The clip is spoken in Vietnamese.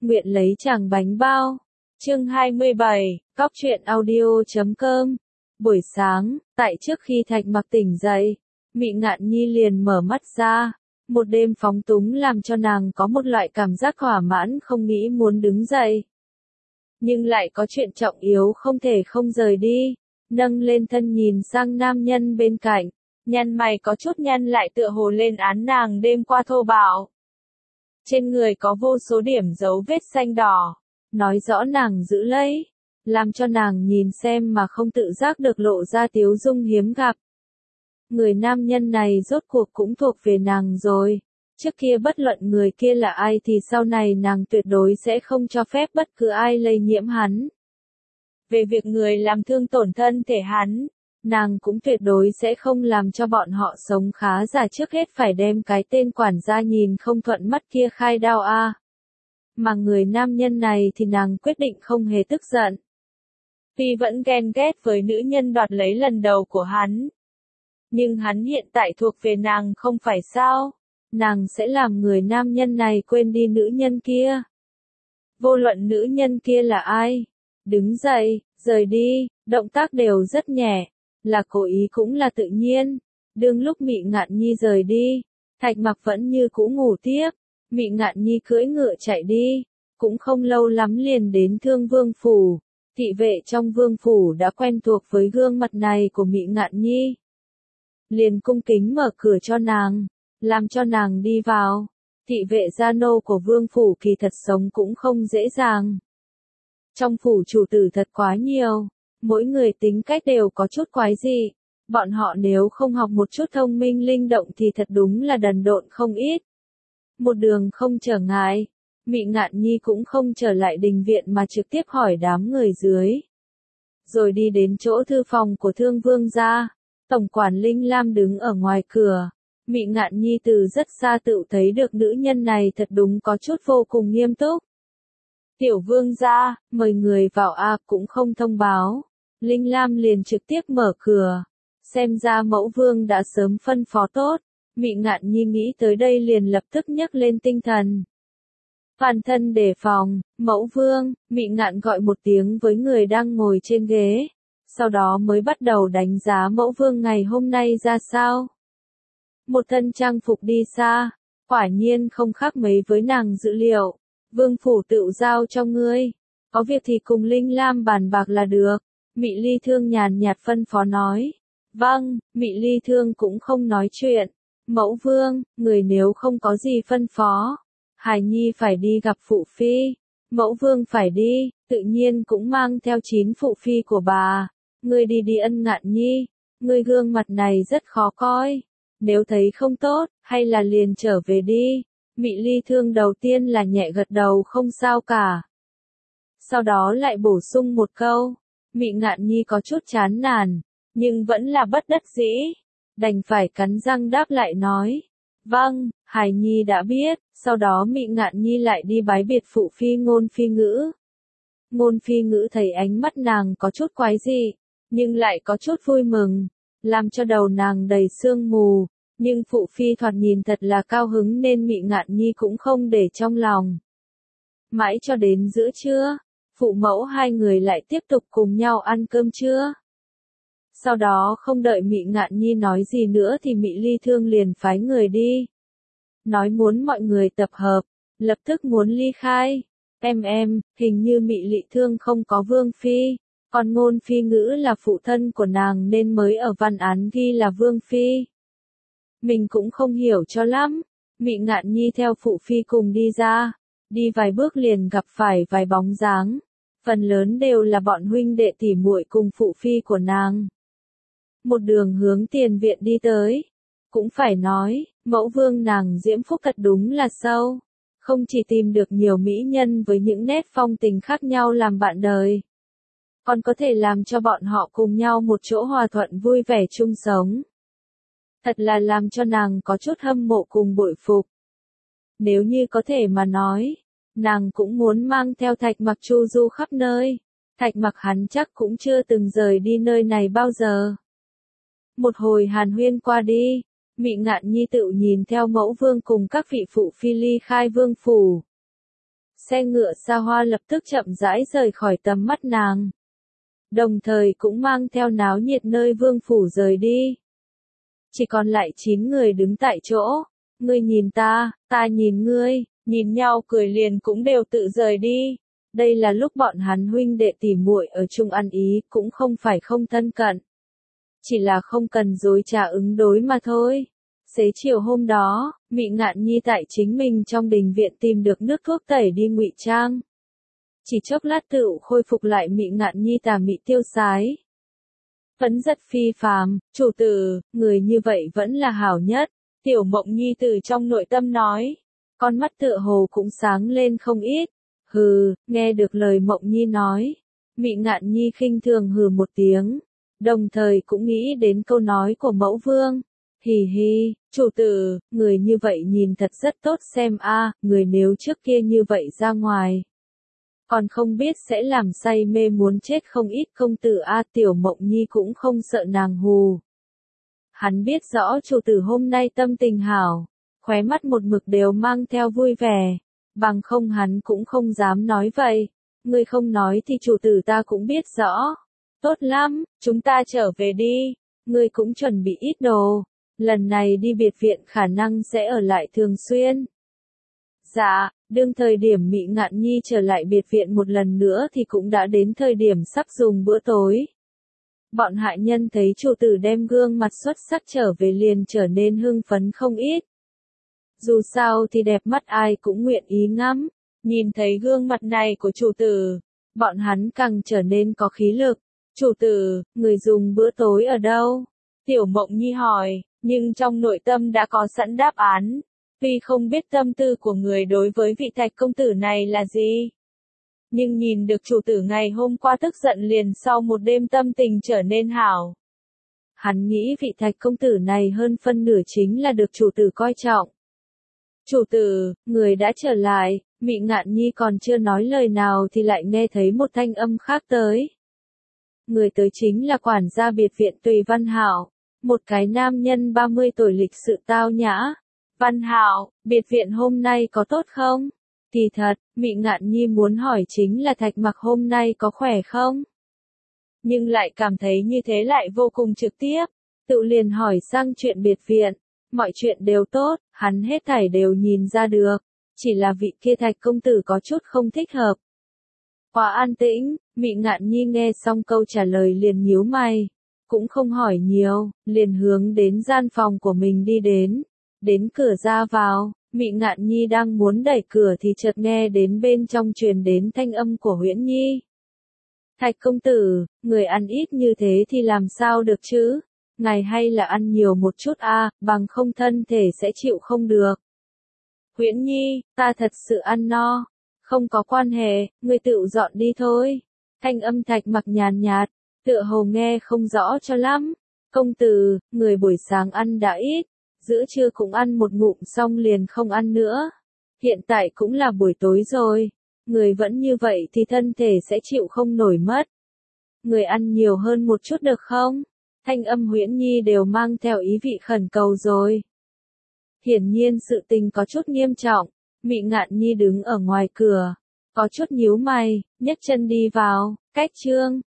nguyện lấy chàng bánh bao. Chương 27, Cóc truyện audio.com. Buổi sáng, tại trước khi Thạch Mặc tỉnh dậy, Mị Ngạn Nhi liền mở mắt ra. Một đêm phóng túng làm cho nàng có một loại cảm giác thỏa mãn không nghĩ muốn đứng dậy. Nhưng lại có chuyện trọng yếu không thể không rời đi. Nâng lên thân nhìn sang nam nhân bên cạnh, nhăn mày có chút nhăn lại tựa hồ lên án nàng đêm qua thô bạo. Trên người có vô số điểm dấu vết xanh đỏ, nói rõ nàng giữ lấy, làm cho nàng nhìn xem mà không tự giác được lộ ra tiếu dung hiếm gặp. Người nam nhân này rốt cuộc cũng thuộc về nàng rồi. Trước kia bất luận người kia là ai thì sau này nàng tuyệt đối sẽ không cho phép bất cứ ai lây nhiễm hắn. Về việc người làm thương tổn thân thể hắn, nàng cũng tuyệt đối sẽ không làm cho bọn họ sống khá giả, trước hết phải đem cái tên quản gia nhìn không thuận mắt kia khai đao a. Mà người nam nhân này thì nàng quyết định không hề tức giận. Tuy vẫn ghen ghét với nữ nhân đoạt lấy lần đầu của hắn, nhưng hắn hiện tại thuộc về nàng không phải sao? Nàng sẽ làm người nam nhân này quên đi nữ nhân kia. Vô luận nữ nhân kia là ai, đứng dậy, rời đi, động tác đều rất nhẹ, là cố ý cũng là tự nhiên. Đương lúc Mị Ngạn Nhi rời đi, Thạch Mặc vẫn như cũ ngủ tiếp. Mị Ngạn Nhi cưỡi ngựa chạy đi, cũng không lâu lắm liền đến Thương Vương phủ. Thị vệ trong vương phủ đã quen thuộc với gương mặt này của Mị Ngạn Nhi, liền cung kính mở cửa cho nàng, làm cho nàng đi vào. Thị vệ gia nô của vương phủ kỳ thật sống cũng không dễ dàng. Trong phủ chủ tử thật quá nhiều, mỗi người tính cách đều có chút quái dị. Bọn họ nếu không học một chút thông minh linh động thì thật đúng là đần độn không ít. Một đường không trở ngại, Mị Ngạn Nhi cũng không trở lại đình viện mà trực tiếp hỏi đám người dưới. Rồi đi đến chỗ thư phòng của Thương Vương gia. Tổng quản Linh Lam đứng ở ngoài cửa. Mị Ngạn Nhi từ rất xa tự thấy được nữ nhân này thật đúng có chút vô cùng nghiêm túc. Tiểu vương gia, mời người vào a, cũng không thông báo. Linh Lam liền trực tiếp mở cửa. Xem ra mẫu vương đã sớm phân phó tốt. Mị Ngạn Nhi nghĩ tới đây liền lập tức nhấc lên tinh thần. Toàn thân đề phòng, mẫu vương, Mị Ngạn gọi một tiếng với người đang ngồi trên ghế. Sau đó mới bắt đầu đánh giá mẫu vương ngày hôm nay ra sao. Một thân trang phục đi xa, quả nhiên không khác mấy với nàng dự liệu. Vương phủ tự giao cho ngươi, có việc thì cùng Linh Lam bàn bạc là được. Mị Ly Thương nhàn nhạt phân phó nói. Vâng, Mị Ly Thương cũng không nói chuyện. Mẫu vương, người nếu không có gì phân phó, Hải Nhi phải đi gặp phụ phi. Mẫu vương phải đi, tự nhiên cũng mang theo 9 phụ phi của bà. Ngươi đi đi Ân Ngạn Nhi, ngươi gương mặt này rất khó coi. Nếu thấy không tốt, hay là liền trở về đi. Mị Ly Thương đầu tiên là nhẹ gật đầu không sao cả. Sau đó lại bổ sung một câu. Mị Ngạn Nhi có chút chán nản, nhưng vẫn là bất đắc dĩ. Đành phải cắn răng đáp lại nói. Vâng, Hải Nhi đã biết. Sau đó Mị Ngạn Nhi lại đi bái biệt phụ phi Ngôn Phi Ngữ. Ngôn Phi Ngữ thấy ánh mắt nàng có chút quái dị, nhưng lại có chút vui mừng, làm cho đầu nàng đầy sương mù. Nhưng phụ phi thoạt nhìn thật là cao hứng nên Mị Ngạn Nhi cũng không để trong lòng. Mãi cho đến giữa trưa, phụ mẫu hai người lại tiếp tục cùng nhau ăn cơm trưa. Sau đó không đợi Mị Ngạn Nhi nói gì nữa thì Mị Ly Thương liền phái người đi. Nói muốn mọi người tập hợp, lập tức muốn ly khai. Em, hình như Mị Ly Thương không có vương phi, còn Ngôn Phi Ngữ là phụ thân của nàng nên mới ở văn án ghi là vương phi. Mình cũng không hiểu cho lắm. Mị Ngạn Nhi theo phụ phi cùng đi ra, đi vài bước liền gặp phải vài bóng dáng, phần lớn đều là bọn huynh đệ tỉ muội cùng phụ phi của nàng. Một đường hướng tiền viện đi tới, cũng phải nói, mẫu vương nàng diễm phúc thật đúng là sâu, không chỉ tìm được nhiều mỹ nhân với những nét phong tình khác nhau làm bạn đời, còn có thể làm cho bọn họ cùng nhau một chỗ hòa thuận vui vẻ chung sống. Thật là làm cho nàng có chút hâm mộ cùng bội phục. Nếu như có thể mà nói, nàng cũng muốn mang theo Thạch Mặc chu du khắp nơi. Thạch Mặc hắn chắc cũng chưa từng rời đi nơi này bao giờ. Một hồi hàn huyên qua đi, Mị Ngạn Nhi tự nhìn theo mẫu vương cùng các vị phụ phi ly khai vương phủ. Xe ngựa xa hoa lập tức chậm rãi rời khỏi tầm mắt nàng. Đồng thời cũng mang theo náo nhiệt nơi vương phủ rời đi. Chỉ còn lại 9 người đứng tại chỗ. Ngươi nhìn ta nhìn ngươi, nhìn nhau cười liền cũng đều tự rời đi. Đây là lúc bọn hắn huynh đệ tỉ muội ở chung ăn ý, cũng không phải không thân cận. Chỉ là không cần dối trá ứng đối mà thôi. Xế chiều hôm đó, Mị Ngạn Nhi tại chính mình trong đình viện tìm được nước thuốc tẩy đi ngụy trang. Chỉ chốc lát tựu khôi phục lại Mị Ngạn Nhi tà mị tiêu sái. Vẫn rất phi phàm, chủ tử, người như vậy vẫn là hảo nhất. Tiểu Mộng Nhi từ trong nội tâm nói. Con mắt tựa hồ cũng sáng lên không ít. Hừ, nghe được lời Mộng Nhi nói. Mị Ngạn Nhi khinh thường hừ một tiếng. Đồng thời cũng nghĩ đến câu nói của mẫu vương. Hì hì, chủ tử, người như vậy nhìn thật rất tốt xem a, người nếu trước kia như vậy ra ngoài. Còn không biết sẽ làm say mê muốn chết không ít công tử a. Tiểu Mộng Nhi cũng không sợ nàng hù. Hắn biết rõ chủ tử hôm nay tâm tình hảo, khóe mắt một mực đều mang theo vui vẻ, bằng không hắn cũng không dám nói vậy. Ngươi không nói thì chủ tử ta cũng biết rõ. Tốt lắm, chúng ta trở về đi, ngươi cũng chuẩn bị ít đồ, lần này đi biệt viện khả năng sẽ ở lại thường xuyên. Dạ, đương thời điểm Mị Ngạn Nhi trở lại biệt viện một lần nữa thì cũng đã đến thời điểm sắp dùng bữa tối. Bọn hạ nhân thấy chủ tử đem gương mặt xuất sắc trở về liền trở nên hưng phấn không ít. Dù sao thì đẹp mắt ai cũng nguyện ý ngắm, nhìn thấy gương mặt này của chủ tử, bọn hắn càng trở nên có khí lực. Chủ tử, người dùng bữa tối ở đâu? Tiểu Mộng Nhi hỏi, nhưng trong nội tâm đã có sẵn đáp án. Tuy không biết tâm tư của người đối với vị Thạch công tử này là gì, nhưng nhìn được chủ tử ngày hôm qua tức giận liền sau một đêm tâm tình trở nên hảo. Hắn nghĩ vị Thạch công tử này hơn phân nửa chính là được chủ tử coi trọng. Chủ tử, người đã trở lại. Mị Ngạn Nhi còn chưa nói lời nào thì lại nghe thấy một thanh âm khác tới. Người tới chính là quản gia biệt viện Tùy Văn Hạo, một cái nam nhân 30 tuổi lịch sự tao nhã. Văn Hạo, biệt viện hôm nay có tốt không? Kỳ thật, Mị Ngạn Nhi muốn hỏi chính là Thạch Mặc hôm nay có khỏe không? Nhưng lại cảm thấy như thế lại vô cùng trực tiếp, tự liền hỏi sang chuyện biệt viện. Mọi chuyện đều tốt, hắn hết thảy đều nhìn ra được, chỉ là vị kia Thạch công tử có chút không thích hợp. Quá an tĩnh, Mị Ngạn Nhi nghe xong câu trả lời liền nhíu mày, cũng không hỏi nhiều, liền hướng đến gian phòng của mình đi đến. Đến cửa ra vào, Mị Ngạn Nhi đang muốn đẩy cửa thì chợt nghe đến bên trong truyền đến thanh âm của Huyễn Nhi. Thạch công tử, người ăn ít như thế thì làm sao được chứ? Ngài hay là ăn nhiều một chút a, bằng không thân thể sẽ chịu không được. Huyễn Nhi, ta thật sự ăn no. Không có quan hệ, ngươi tự dọn đi thôi. Thanh âm Thạch Mặc nhàn nhạt, tựa hồ nghe không rõ cho lắm. Công tử, người buổi sáng ăn đã ít, giữa trưa cũng ăn một ngụm xong liền không ăn nữa. Hiện tại cũng là buổi tối rồi, người vẫn như vậy thì thân thể sẽ chịu không nổi mất. Người ăn nhiều hơn một chút được không? Thanh âm Huyễn Nhi đều mang theo ý vị khẩn cầu rồi. Hiển nhiên sự tình có chút nghiêm trọng, Mị Ngạn Nhi đứng ở ngoài cửa, có chút nhíu mày, nhấc chân đi vào, cách chương